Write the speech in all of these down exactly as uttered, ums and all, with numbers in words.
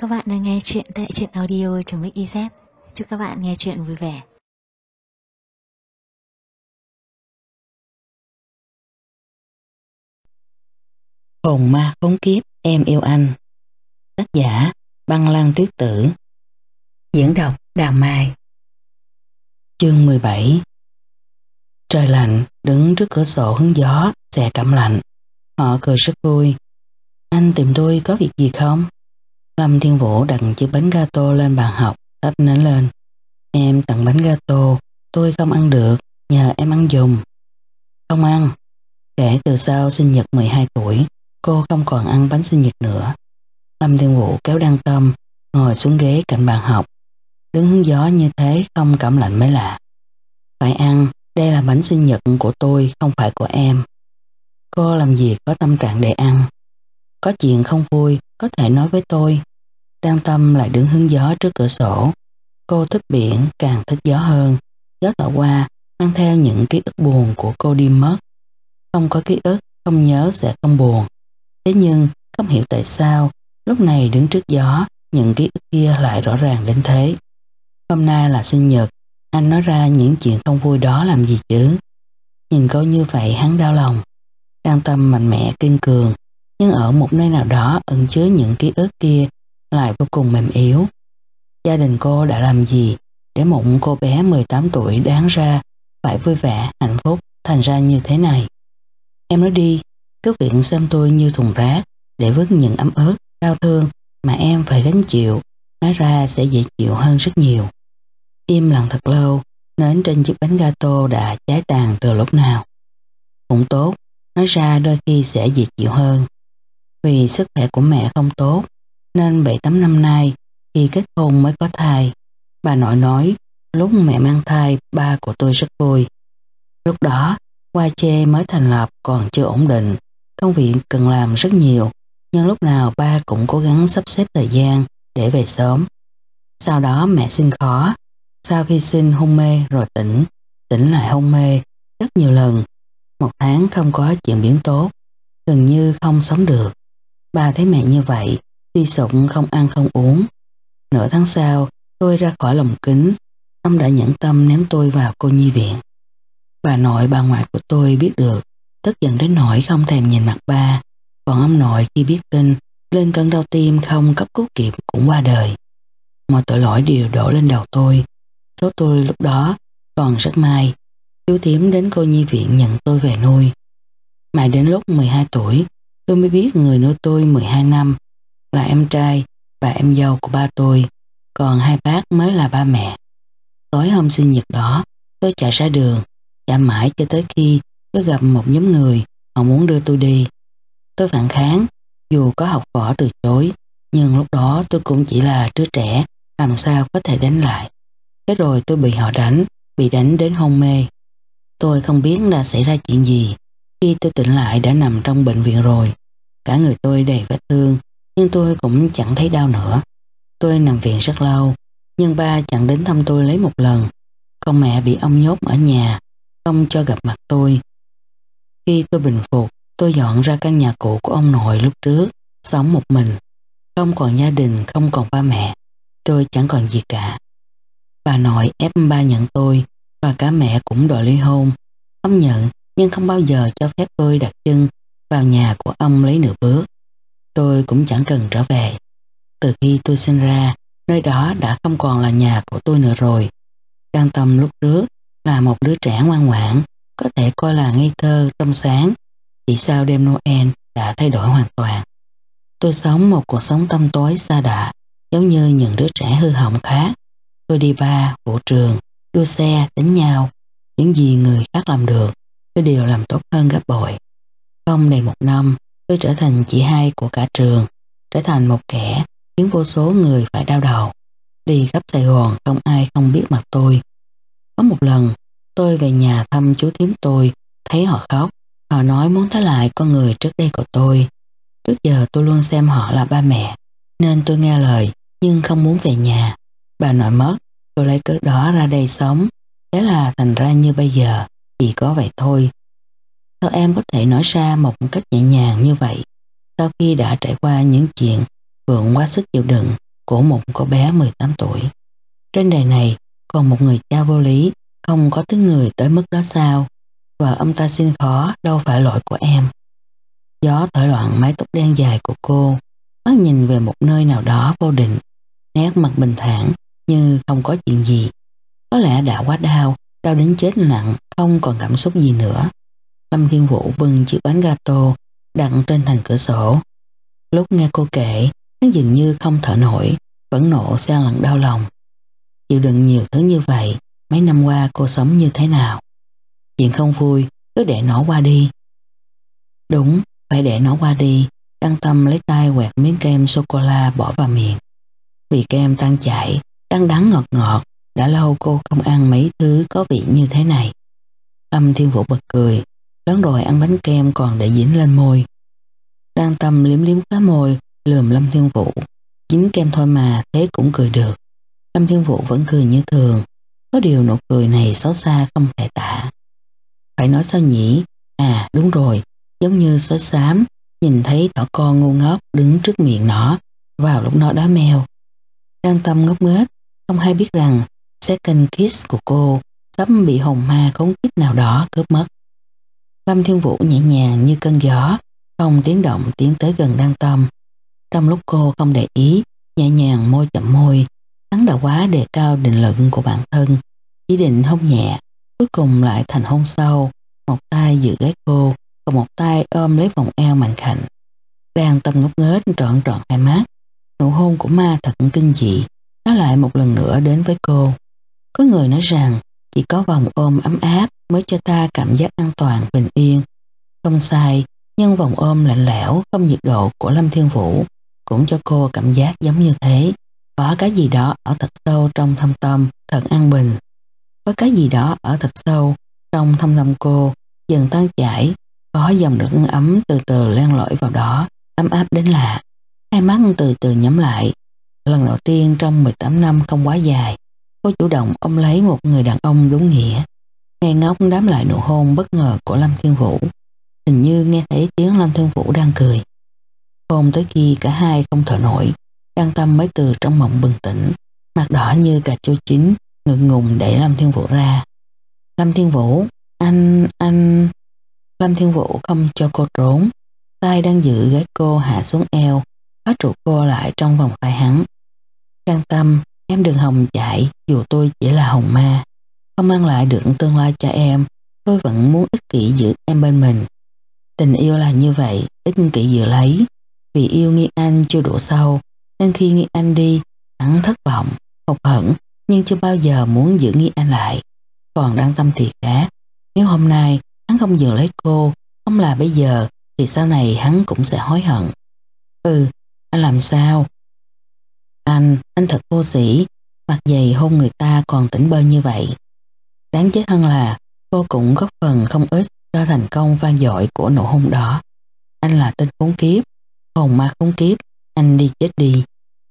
các bạn đang nghe chuyện tại truyện audio.mixyz. Chúc các bạn nghe chuyện vui vẻ. Hồn ma khốn kiếp em yêu anh. Tác giả Băng Lăng Tuyết Tử. Diễn đọc Đào Mai. Chương mười bảy. Trời lạnh, đứng trước cửa sổ hứng gió, xe cảm lạnh. Họ cười rất vui. Anh tìm tôi có việc gì không? Lâm Thiên Vũ đặt chiếc bánh gato lên bàn học, thắp nến lên. Em tặng bánh gato, tôi không ăn được, nhờ em ăn dùm. Không ăn. Kể từ sau sinh nhật mười hai tuổi, cô không còn ăn bánh sinh nhật nữa. Lâm Thiên Vũ kéo Đăng Tâm ngồi xuống ghế cạnh bàn học. Đứng hứng gió như thế không cảm lạnh mới lạ. Phải ăn, đây là bánh sinh nhật của tôi, không phải của em. Cô làm gì có tâm trạng để ăn. Có chuyện không vui có thể nói với tôi. Đăng Tâm lại đứng hứng gió trước cửa sổ. Cô thích biển, càng thích gió hơn. Gió thổi qua mang theo những ký ức buồn của cô đi mất. Không có ký ức, không nhớ sẽ không buồn. Thế nhưng không hiểu tại sao lúc này đứng trước gió những ký ức kia lại rõ ràng đến thế. Hôm nay là sinh nhật, anh nói ra những chuyện không vui đó làm gì chứ. Nhìn cô như vậy hắn đau lòng. Đăng Tâm mạnh mẽ kiên cường, nhưng ở một nơi nào đó ẩn chứa những ký ức kia lại vô cùng mềm yếu. Gia đình cô đã làm gì để một cô bé mười tám tuổi đáng ra phải vui vẻ, hạnh phúc thành ra như thế này? Em nói đi, cứ viện xem tôi như thùng rác để vứt những ấm ức, đau thương mà em phải gánh chịu, nói ra sẽ dễ chịu hơn rất nhiều. Im lặng thật lâu, nến trên chiếc bánh gato đã cháy tàn từ lúc nào. Cũng tốt, nói ra đôi khi sẽ dễ chịu hơn. Vì sức khỏe của mẹ không tốt, nên bảy tám năm nay khi kết hôn mới có thai. Bà nội nói, lúc mẹ mang thai ba của tôi rất vui. Lúc đó, Hoa Chê mới thành lập còn chưa ổn định, công việc cần làm rất nhiều, nhưng lúc nào ba cũng cố gắng sắp xếp thời gian để về sớm. Sau đó mẹ sinh khó, sau khi sinh hôn mê rồi tỉnh, tỉnh lại hôn mê rất nhiều lần, một tháng không có chuyển biến tốt, gần như không sống được. Ba thấy mẹ như vậy, suy sụp không ăn không uống. Nửa tháng sau, tôi ra khỏi lồng kính, ông đã nhẫn tâm ném tôi vào cô nhi viện. Bà nội bà ngoại của tôi biết được, tức giận đến nỗi không thèm nhìn mặt ba. Còn ông nội khi biết tin, lên cơn đau tim không cấp cứu kịp cũng qua đời. Mọi tội lỗi đều đổ lên đầu tôi. Số tôi lúc đó còn rất may, chú Thiếm đến cô nhi viện nhận tôi về nuôi. Mãi đến lúc mười hai tuổi, tôi mới biết người nuôi tôi mười hai năm là em trai và em dâu của ba tôi, còn hai bác mới là ba mẹ. Tối hôm sinh nhật đó, tôi chạy ra đường, chạy mãi cho tới khi tôi gặp một nhóm người, họ muốn đưa tôi đi. Tôi phản kháng, dù có học võ từ chối, nhưng lúc đó tôi cũng chỉ là đứa trẻ, làm sao có thể đánh lại. Thế rồi tôi bị họ đánh, bị đánh đến hôn mê. Tôi không biết đã xảy ra chuyện gì. Khi tôi tỉnh lại đã nằm trong bệnh viện rồi. Cả người tôi đầy vết thương, nhưng tôi cũng chẳng thấy đau nữa. Tôi nằm viện rất lâu, nhưng ba chẳng đến thăm tôi lấy một lần. Con mẹ bị ông nhốt ở nhà, không cho gặp mặt tôi. Khi tôi bình phục, tôi dọn ra căn nhà cũ của ông nội lúc trước, sống một mình. Không còn gia đình, không còn ba mẹ. Tôi chẳng còn gì cả. Bà nội ép ba nhận tôi, và cả mẹ cũng đòi ly hôn. Ông nhận, nhưng không bao giờ cho phép tôi đặt chân vào nhà của ông lấy nửa bước. Tôi cũng chẳng cần trở về. Từ khi tôi sinh ra, nơi đó đã không còn là nhà của tôi nữa rồi. Đăng Tâm lúc trước là một đứa trẻ ngoan ngoãn, có thể coi là ngây thơ, trong sáng. Chỉ sau đêm Noel đã thay đổi hoàn toàn. Tôi sống một cuộc sống tăm tối xa đọa, giống như những đứa trẻ hư hỏng khác. Tôi đi bar, vũ trường, đua xe, đánh nhau. Những gì người khác làm được, tôi đều làm tốt hơn gấp bội. Không đầy một năm, tôi trở thành chị hai của cả trường, trở thành một kẻ khiến vô số người phải đau đầu. Đi khắp Sài Gòn không ai không biết mặt tôi. Có một lần, tôi về nhà thăm chú thím tôi, thấy họ khóc. Họ nói muốn thấy lại con người trước đây của tôi. Trước giờ tôi luôn xem họ là ba mẹ, nên tôi nghe lời nhưng không muốn về nhà. Bà nội mất, tôi lấy cớ đó ra đây sống. Thế là thành ra như bây giờ, chỉ có vậy thôi. Sao em có thể nói ra một cách nhẹ nhàng như vậy, sau khi đã trải qua những chuyện vượt quá sức chịu đựng, của một cô bé mười tám tuổi. Trên đời này còn một người cha vô lý, không có tính người tới mức đó sao? Và ông ta xin khó đâu phải lỗi của em. Gió thổi loạn mái tóc đen dài của cô, mắt nhìn về một nơi nào đó vô định, nét mặt bình thản như không có chuyện gì. Có lẽ đã quá đau, đau đến chết lặng, không còn cảm xúc gì nữa. Lâm Thiên Vũ bưng chiếc bánh gato đặt trên thành cửa sổ. Lúc nghe cô kể, hắn dường như không thở nổi, phẫn nộ xen lẫn đau lòng. Chịu đựng nhiều thứ như vậy, mấy năm qua cô sống như thế nào? Chuyện không vui, cứ để nó qua đi. Đúng, phải để nó qua đi. Đăng Tâm lấy tay quẹt miếng kem sô-cô-la bỏ vào miệng. Vị kem tan chảy, đắng đắng ngọt ngọt, đã lâu cô không ăn mấy thứ có vị như thế này. Lâm Thiên Vũ bật cười, lớn rồi ăn bánh kem còn để dính lên môi. Đăng Tâm liếm liếm khóe môi, lườm Lâm Thiên Vũ. Dính kem thôi mà, thế cũng cười được. Lâm Thiên Vũ vẫn cười như thường, có điều nụ cười này xấu xa không thể tả. Phải nói sao nhỉ? À đúng rồi, giống như sói xám nhìn thấy thỏ con ngu ngốc đứng trước miệng nó vào lúc nó đói meo. Đăng Tâm ngốc nghếch, không hay biết rằng second kiss của cô sắp bị hồn ma khốn kiếp nào đó cướp mất. Lâm Thiên Vũ nhẹ nhàng như cơn gió, không tiếng động tiến tới gần Đăng Tâm. Trong lúc cô không để ý, nhẹ nhàng môi chậm môi, hắn đã quá đề cao định lực của bản thân, chỉ định hôn nhẹ, cuối cùng lại thành hôn sâu, một tay giữ gáy cô, còn một tay ôm lấy vòng eo mạnh khảnh. Đăng Tâm ngốc nghếch trọn trọn hai mắt, nụ hôn của ma thật kinh dị, nó lại một lần nữa đến với cô. Có người nói rằng chỉ có vòng ôm ấm áp mới cho ta cảm giác an toàn bình yên. Không sai, nhưng vòng ôm lạnh lẽo không nhiệt độ của Lâm Thiên Vũ cũng cho cô cảm giác giống như thế. Có cái gì đó ở thật sâu trong thâm tâm thật an bình. Có cái gì đó ở thật sâu trong thâm tâm cô dần tan chảy, có dòng nước ấm từ từ len lỏi vào đó, ấm áp đến lạ. Hai mắt từ từ nhắm lại. Lần đầu tiên trong mười tám năm không quá dài, cô chủ động ôm lấy một người đàn ông đúng nghĩa. Ngây ngốc đáp lại nụ hôn bất ngờ của Lâm Thiên Vũ. Hình như nghe thấy tiếng Lâm Thiên Vũ đang cười. Hôn tới khi cả hai không thở nổi, Đăng Tâm mới từ trong mộng bừng tỉnh, mặt đỏ như cà chua chín, ngượng ngùng đẩy Lâm Thiên Vũ ra. Lâm Thiên Vũ, anh, anh... Lâm Thiên Vũ không cho cô trốn, tay đang giữ gáy cô hạ xuống eo, khóa trụ cô lại trong vòng tay hắn. Đăng Tâm, em đừng hòng chạy, dù tôi chỉ là hồn ma, không mang lại được tương lai cho em, tôi vẫn muốn ích kỷ giữ em bên mình. Tình yêu là như vậy, ích kỷ giữ lấy. Vì yêu Nghi Anh chưa đủ sâu, nên khi Nghi Anh đi, hắn thất vọng, hụt hẫng, nhưng chưa bao giờ muốn giữ Nghi Anh lại. Còn Đăng Tâm thì khác, nếu hôm nay hắn không giữ lấy cô, không là bây giờ, thì sau này hắn cũng sẽ hối hận. Ừ, anh làm sao? Anh, anh thật vô sĩ, mặt dày hôn người ta còn tỉnh bơ như vậy. Đáng chết hơn là cô cũng góp phần không ít cho thành công vang dội của nụ hôn đó. Anh là tên khốn kiếp, hồn ma khốn kiếp, anh đi chết đi.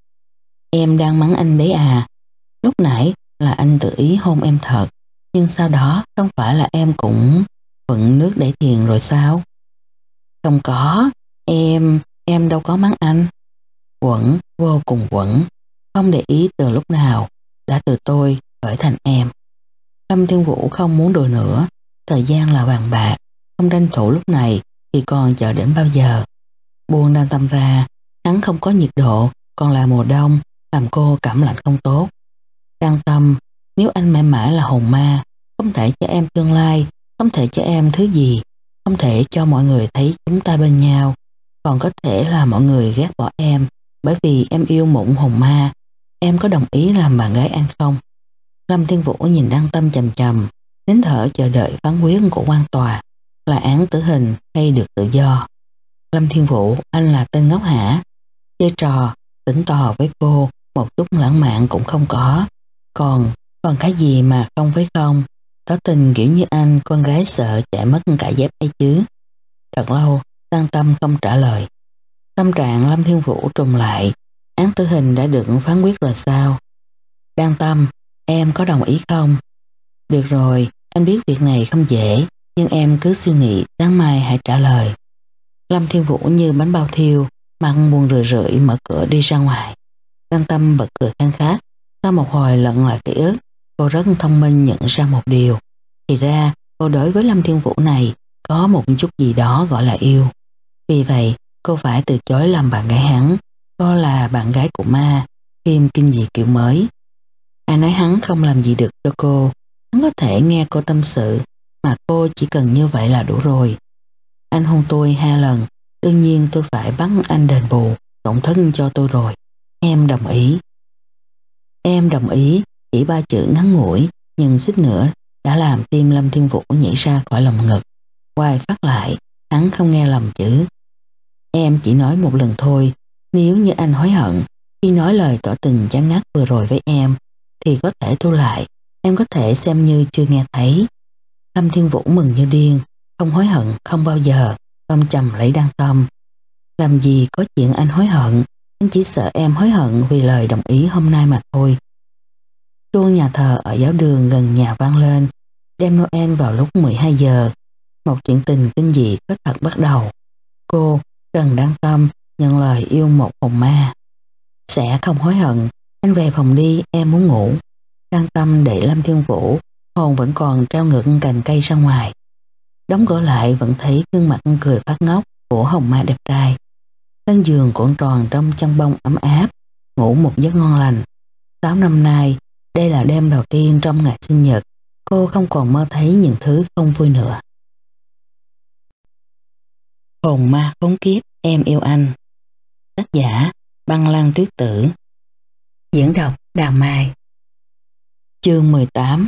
Em đang mắng anh đấy à? Lúc nãy là anh tự ý hôn em thật, nhưng sau đó không phải là em cũng phận nước để thiền rồi sao? Không có, em, em đâu có mắng anh. Quẩn, vô cùng quẩn, không để ý từ lúc nào, đã từ tôi đổi thành em. Lâm Thiên Vũ không muốn đùa nữa, thời gian là vàng bạc, không tranh thủ lúc này thì còn chờ đến bao giờ. Buông Đăng Tâm ra, hắn không có nhiệt độ, còn là mùa đông, làm cô cảm lạnh không tốt. Đăng Tâm, nếu anh mãi mãi là hồn ma, không thể cho em tương lai, không thể cho em thứ gì, không thể cho mọi người thấy chúng ta bên nhau, còn có thể là mọi người ghét bỏ em, bởi vì em yêu mụn hồn ma. Em có đồng ý làm bạn gái anh không? Lâm Thiên Vũ nhìn Đăng Tâm chầm chầm, nín thở chờ đợi phán quyết của quan tòa, là án tử hình hay được tự do. Lâm Thiên Vũ, anh là tên ngốc hả? Chơi trò, tỉnh tò với cô, một chút lãng mạn cũng không có. Còn, còn cái gì mà không với không? Có tình kiểu như anh, con gái sợ chạy mất cả dép ấy chứ. Thật lâu, Đăng Tâm không trả lời. Tâm trạng Lâm Thiên Vũ trùng lại, án tử hình đã được phán quyết rồi sao? Đăng Tâm, em có đồng ý không? Được rồi, anh biết việc này không dễ, nhưng em cứ suy nghĩ, sáng mai hãy trả lời. Lâm Thiên Vũ như bánh bao thiêu, mặt buồn rười rượi mở cửa đi ra ngoài. Đăng Tâm bật cười khanh khách. Sau một hồi lận lại ký ức, cô rất thông minh nhận ra một điều. Thì ra cô đối với Lâm Thiên Vũ này có một chút gì đó gọi là yêu. Vì vậy cô phải từ chối làm bạn gái hắn. Cô là bạn gái của ma, phim kinh dị kiểu mới. Ai nói hắn không làm gì được cho cô. Hắn có thể nghe cô tâm sự, mà cô chỉ cần như vậy là đủ rồi. Anh hôn tôi hai lần, đương nhiên tôi phải bắt anh đền bù tổn thất cho tôi rồi. Em đồng ý. Em đồng ý, chỉ ba chữ ngắn ngủi, nhưng suýt nữa đã làm tim Lâm Thiên Vũ nhảy ra khỏi lồng ngực. Quay phát lại, hắn không nghe lầm chữ. Em chỉ nói một lần thôi, nếu như anh hối hận khi nói lời tỏ tình chán ngắt vừa rồi với em, thì có thể thu lại, em có thể xem như chưa nghe thấy. Lâm Thiên Vũ mừng như điên, không hối hận không bao giờ, ôm chầm lấy Đăng Tâm. Làm gì có chuyện anh hối hận, anh chỉ sợ em hối hận vì lời đồng ý hôm nay mà thôi. Chuông nhà thờ ở giáo đường gần nhà vang lên, đêm Noel vào lúc mười hai giờ. Một chuyện tình kinh dị có thật bắt đầu. Cô, Trần Đăng Tâm, nhận lời yêu một hồn ma. Sẽ không hối hận, anh về phòng đi, em muốn ngủ. Đăng Tâm để Lâm Thiên Vũ, hồn vẫn còn treo ngược cành cây ra ngoài. Đóng cửa lại vẫn thấy gương mặt cười phát ngốc của hồn ma đẹp trai. Lên giường cuộn tròn trong chăn bông ấm áp, ngủ một giấc ngon lành. Sáu năm nay, đây là đêm đầu tiên trong ngày sinh nhật, cô không còn mơ thấy những thứ không vui nữa. Hồn ma khốn kiếp, em yêu anh. Tác giả Băng Lan Tuyết Tử. Diễn đọc Đào Mai. Chương mười tám.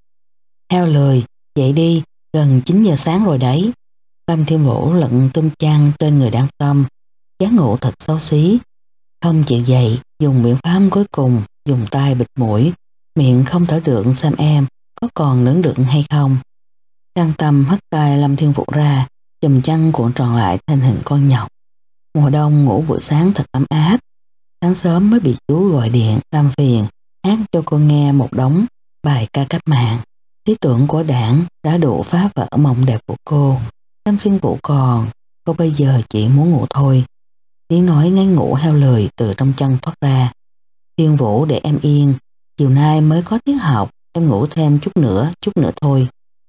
Heo lười, dậy đi, gần chín giờ sáng rồi đấy. Lâm Thiên Vũ lận tung chăn trên người Đăng Tâm, dáng ngủ thật xấu xí. Không chịu dậy, dùng biện pháp cuối cùng, dùng tay bịt mũi, miệng không thở được xem em có còn nướng được hay không. Đăng Tâm hất tay Lâm Thiên Vũ ra, chùm chăn cuộn tròn lại thành hình con nhộng. Mùa đông ngủ buổi sáng thật ấm áp. Sáng sớm mới bị chú gọi điện làm phiền, hát cho cô nghe một đống bài ca cách mạng. Lý tưởng của đảng đã đủ phá vỡ mộng đẹp của cô. Lâm Thiên Vũ còn, cô bây giờ chỉ muốn ngủ thôi. Tiếng nói ngáy ngủ heo lười từ trong chân thoát ra. Thiên Vũ để em yên, chiều nay mới có tiết học, em ngủ thêm chút nữa, chút nữa thôi.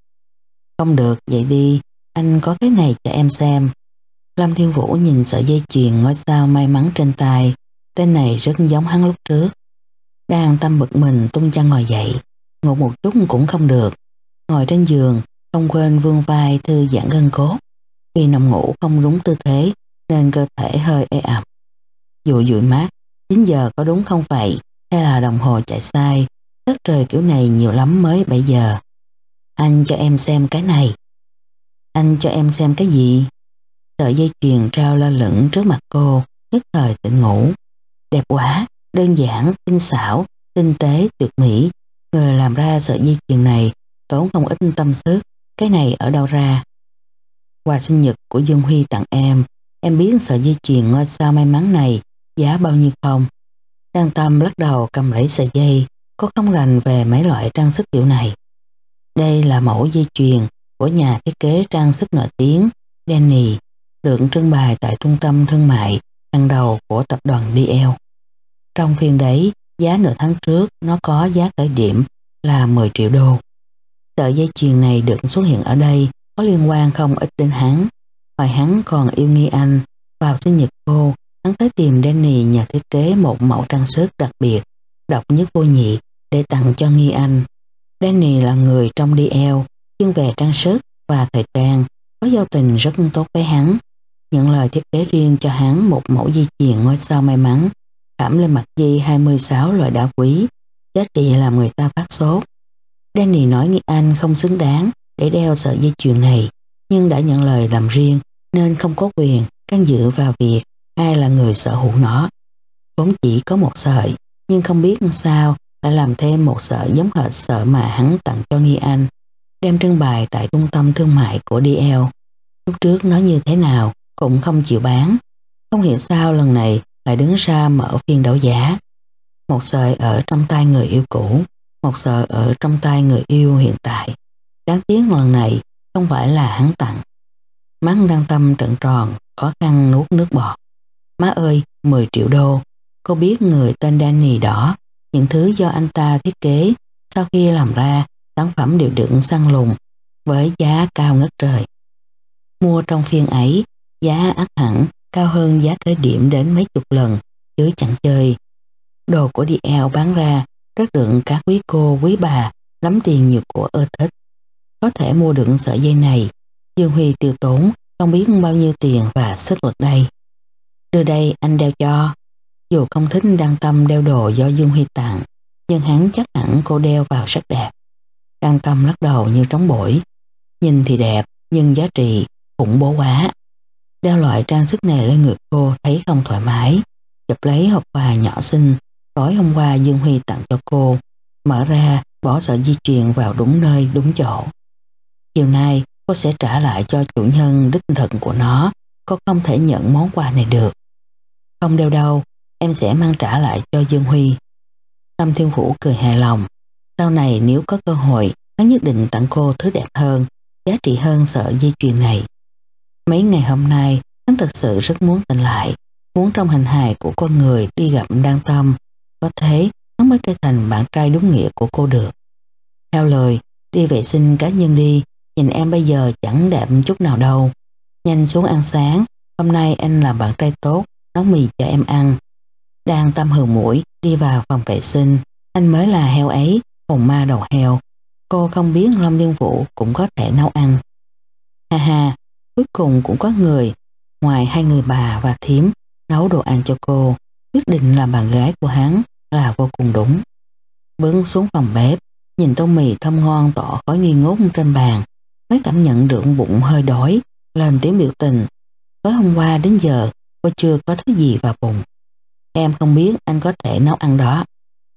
Không được, dậy đi, anh có cái này cho em xem. Lâm Thiên Vũ nhìn sợi dây chuyền ngôi sao may mắn trên tay, tên này rất giống hắn lúc trước. Đang Tâm bực mình tung chăn ngồi dậy, ngủ một chút cũng không được. Ngồi trên giường, không quên vươn vai thư giãn gân cốt. Vì nằm ngủ không đúng tư thế nên cơ thể hơi ê ẩm. Dụi dụi mắt, chín giờ có đúng không vậy? Hay là đồng hồ chạy sai? Đất trời kiểu này nhiều lắm mới bảy giờ. Anh cho em xem cái này. Anh cho em xem cái gì? Sợi dây chuyền treo lơ lửng trước mặt cô, nhất thời tỉnh ngủ. Đẹp quá, đơn giản, tinh xảo, tinh tế, tuyệt mỹ. Người làm ra sợi dây chuyền này tốn không ít tâm sức. Cái này ở đâu ra? Quà sinh nhật của Dương Huy tặng em. Em biết sợi dây chuyền ngôi sao may mắn này giá bao nhiêu không? Đăng Tâm lắc đầu cầm lấy sợi dây. Cô không rành về mấy loại trang sức kiểu này. Đây là mẫu dây chuyền của nhà thiết kế trang sức nổi tiếng Danny, được trưng bày tại trung tâm thương mại hàng đầu của tập đoàn đê lờ. Trong phiên đấy, giá nửa tháng trước nó có giá khởi điểm là mười triệu đô. Sợi dây chuyền này được xuất hiện ở đây có liên quan không ít đến hắn. Hồi hắn còn yêu Nghi Anh, vào sinh nhật cô, hắn tới tìm Danny nhờ thiết kế một mẫu trang sức đặc biệt, độc nhất vô nhị để tặng cho Nghi Anh. Danny là người trong đê lờ, chuyên về trang sức và thời trang, có giao tình rất tốt với hắn. Nhận lời thiết kế riêng cho hắn một mẫu dây chuyền ngôi sao may mắn, khảm lên mặt dây hai mươi sáu loại đá quý, giá trị làm người ta phát sốt. Danny nói Nghi Anh không xứng đáng để đeo sợi dây chuyền này, nhưng đã nhận lời làm riêng nên không có quyền can dự vào việc ai là người sở hữu nó. Vốn chỉ có một sợi, nhưng không biết sao lại làm thêm một sợi giống hệt sợi mà hắn tặng cho Nghi Anh, đem trưng bày tại trung tâm thương mại của đê lờ. Lúc trước nói như thế nào cũng không chịu bán, không hiểu sao lần này lại đứng ra mở phiên đấu giá. Một sợi ở trong tay người yêu cũ, một sợi ở trong tay người yêu hiện tại. Đáng tiếc lần này không phải là hắn tặng. Mắt Đăng Tâm trợn tròn, khó khăn nuốt nước bọt. Má ơi, mười triệu đô. Cô biết người tên Danny đó, những thứ do anh ta thiết kế, sau khi làm ra, sản phẩm đều được săn lùng với giá cao ngất trời. Mua trong phiên ấy, giá ắt hẳn cao hơn giá khởi điểm đến mấy chục lần, chứ chẳng chơi. Đồ của đê lờ bán ra rất được các quý cô, quý bà lắm tiền nhiều của ưa thích. Có thể mua được sợi dây này, Dương Huy tiêu tốn không biết bao nhiêu tiền và sức lực đây. Đưa đây anh đeo cho. Dù không thích Đăng Tâm đeo đồ do Dương Huy tặng, nhưng hắn chắc hẳn cô đeo vào rất đẹp. Đăng Tâm lắc đầu như trống bổi. Nhìn thì đẹp, nhưng giá trị khủng bố quá. Đeo loại trang sức này lên người cô thấy không thoải mái. Chụp lấy hộp quà nhỏ xinh tối hôm qua Dương Huy tặng cho cô, mở ra bỏ sợi dây chuyền vào đúng nơi đúng chỗ. Chiều nay cô sẽ trả lại cho chủ nhân đích thực của nó, cô không thể nhận món quà này được. Không đeo đâu, em sẽ mang trả lại cho Dương Huy. Lâm Thiên Vũ cười hài lòng. Sau này nếu có cơ hội, hắn nhất định tặng cô thứ đẹp hơn, giá trị hơn sợi dây chuyền này. Mấy ngày hôm nay, hắn thực sự rất muốn tỉnh lại, muốn trong hình hài của con người đi gặp Đăng Tâm. Có thế, hắn mới trở thành bạn trai đúng nghĩa của cô được. Theo lời, đi vệ sinh cá nhân đi, nhìn em bây giờ chẳng đẹp chút nào đâu. Nhanh xuống ăn sáng, hôm nay anh là bạn trai tốt, nấu mì cho em ăn. Đăng Tâm hừ mũi, đi vào phòng vệ sinh. Anh mới là heo ấy, hồn ma đầu heo. Cô không biết Lâm Thiên Vũ cũng có thể nấu ăn. Ha ha, cuối cùng cũng có người, ngoài hai người bà và thím, nấu đồ ăn cho cô. Quyết định làm bạn gái của hắn là vô cùng đúng. Bước xuống phòng bếp, nhìn tô mì thơm ngon tỏ khói nghi ngút trên bàn, mới cảm nhận được bụng hơi đói, lên tiếng biểu tình. Tối hôm qua đến giờ, cô chưa có thứ gì vào bụng. Em không biết anh có thể nấu ăn đó.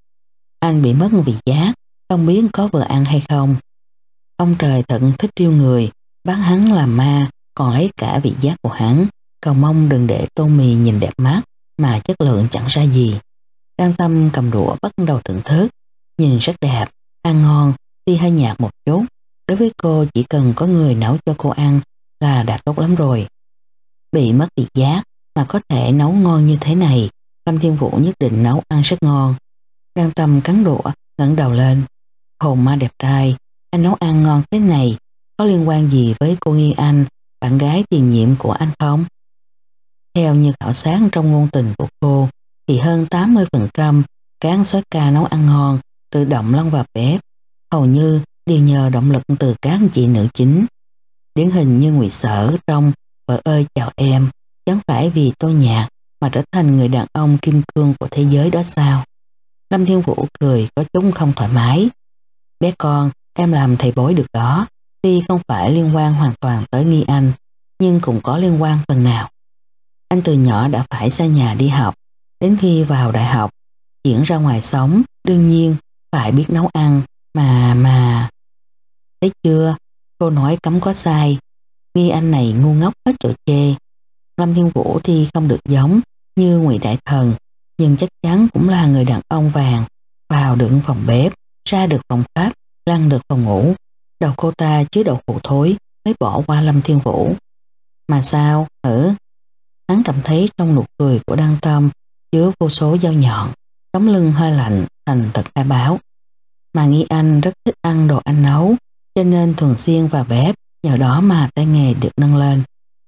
Anh bị mất vị giác, không biết có vừa ăn hay không. Ông trời thật thích yêu người, bắt hắn làm ma, còn lấy cả vị giác của hắn, cầu mong đừng để tô mì nhìn đẹp mắt, mà chất lượng chẳng ra gì. Đăng Tâm cầm đũa bắt đầu thưởng thức, nhìn rất đẹp, ăn ngon, tuy hơi nhạt một chút. Đối với cô chỉ cần có người nấu cho cô ăn là đã tốt lắm rồi. Bị mất vị giác mà có thể nấu ngon như thế này, Lâm Thiên Vũ nhất định nấu ăn rất ngon. Đăng Tâm cắn đũa, ngẩng đầu lên. Hồn ma đẹp trai, anh nấu ăn ngon thế này, có liên quan gì với cô Nghi Anh, bạn gái tiền nhiệm của anh không? Theo như khảo sát trong ngôn tình của cô, thì hơn tám mươi phần trăm các soái ca nấu ăn ngon tự động lăn vào bếp, hầu như đều nhờ động lực từ các chị nữ chính. Điển hình như Ngụy Sở trong Vợ ơi chào em, chẳng phải vì Tô Nhạc mà trở thành người đàn ông kim cương của thế giới đó sao? Lâm Thiên Vũ cười có chút không thoải mái. Bé con, em làm thầy bói được đó, tuy không phải liên quan hoàn toàn tới Nghi Anh, nhưng cũng có liên quan phần nào. Anh từ nhỏ đã phải xa nhà đi học, đến khi vào đại học, chuyển ra ngoài sống, đương nhiên phải biết nấu ăn, mà mà... Thấy chưa, cô nói cấm có sai, Nghi Anh này ngu ngốc hết chỗ chê. Lâm Thiên Vũ thì không được giống như Ngụy Đại Thần, nhưng chắc chắn cũng là người đàn ông vàng, vào được phòng bếp, ra được phòng khách, lăn được phòng ngủ. Đầu cô ta chứa đậu hũ thối mới bỏ qua Lâm Thiên Vũ. Mà sao, hử? Hắn cảm thấy trong nụ cười của Đăng Tâm chứa vô số dao nhọn, sống lưng hơi lạnh, thành thật khai báo. Mà Nghi Anh rất thích ăn đồ anh nấu, cho nên thường xuyên vào bếp, nhờ đó mà tay nghề được nâng lên.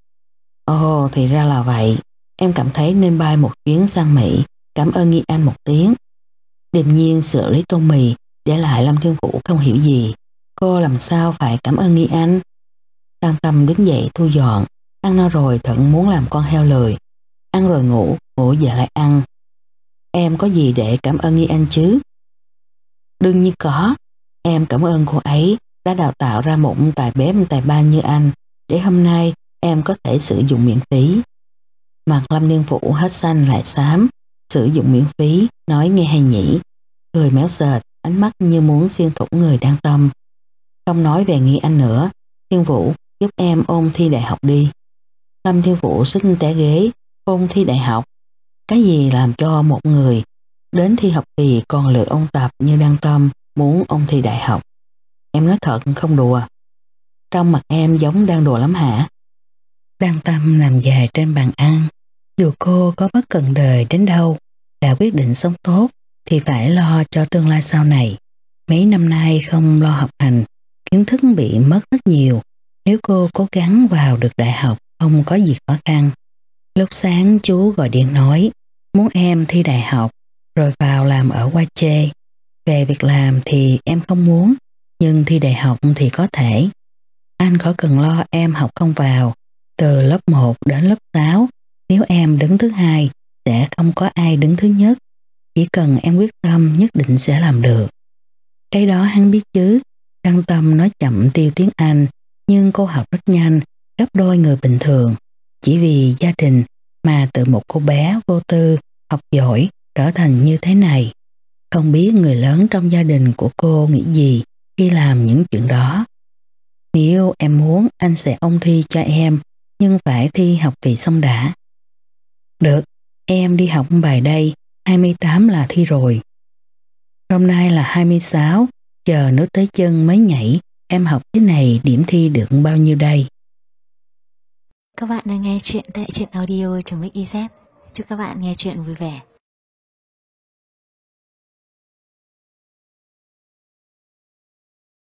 Ồ, thì ra là vậy, em cảm thấy nên bay một chuyến sang Mỹ, cảm ơn Nghi Anh một tiếng. Điềm nhiên xử lý tô mì, để lại Lâm Thiên Vũ không hiểu gì. Cô làm sao phải cảm ơn Nghi Anh? Đăng Tâm đứng dậy thu dọn, ăn no rồi thận muốn làm con heo lười. Ăn rồi ngủ, ngủ giờ lại ăn. Em có gì để cảm ơn Nghi Anh chứ? Đương nhiên có, em cảm ơn cô ấy đã đào tạo ra một tài bếp tài ba như anh, để hôm nay em có thể sử dụng miễn phí. Mặt Lâm Thiên Vũ hết xanh lại xám, sử dụng miễn phí, nói nghe hay nhỉ? Cười méo sệt, ánh mắt như muốn xuyên thủng người Đăng Tâm. Không nói về Nghi Anh nữa, Thiên Vũ giúp em ôn thi đại học đi. Lâm Thiên Vũ xích té ghế, ôn thi đại học. Cái gì làm cho một người đến thi học kỳ còn lười ôn tập như Đăng Tâm muốn ôn thi đại học? Em nói thật không đùa. Trong mặt em giống đang đùa lắm hả? Đăng Tâm nằm dài trên bàn ăn. Dù cô có bất cần đời đến đâu, đã quyết định sống tốt thì phải lo cho tương lai sau này. Mấy năm nay không lo học hành, kiến thức bị mất rất nhiều. Nếu cô cố gắng vào được đại học không có gì khó khăn. Lúc sáng chú gọi điện nói muốn em thi đại học rồi vào làm ở Hoa Chê. Về việc làm thì em không muốn, nhưng thi đại học thì có thể. Anh khỏi cần lo em học không vào. Từ lớp một đến lớp sáu, nếu em đứng thứ hai sẽ không có ai đứng thứ nhất. Chỉ cần em quyết tâm nhất định sẽ làm được. Cái đó hắn biết chứ. Đăng Tâm nói chậm tiêu tiếng Anh, nhưng cô học rất nhanh, gấp đôi người bình thường. Chỉ vì gia đình mà từ một cô bé vô tư, học giỏi, trở thành như thế này. Không biết người lớn trong gia đình của cô nghĩ gì khi làm những chuyện đó. Nếu em muốn anh sẽ ôn thi cho em, nhưng phải thi học kỳ xong đã. Được, em đi học bài đây, hai mươi tám là thi rồi. Hôm nay là hai mươi sáu, chờ nước tới chân mới nhảy, em học thế này điểm thi được bao nhiêu đây? Các bạn đang nghe chuyện tại truyện audio chấm ích i zét. Chúc các bạn nghe chuyện vui vẻ.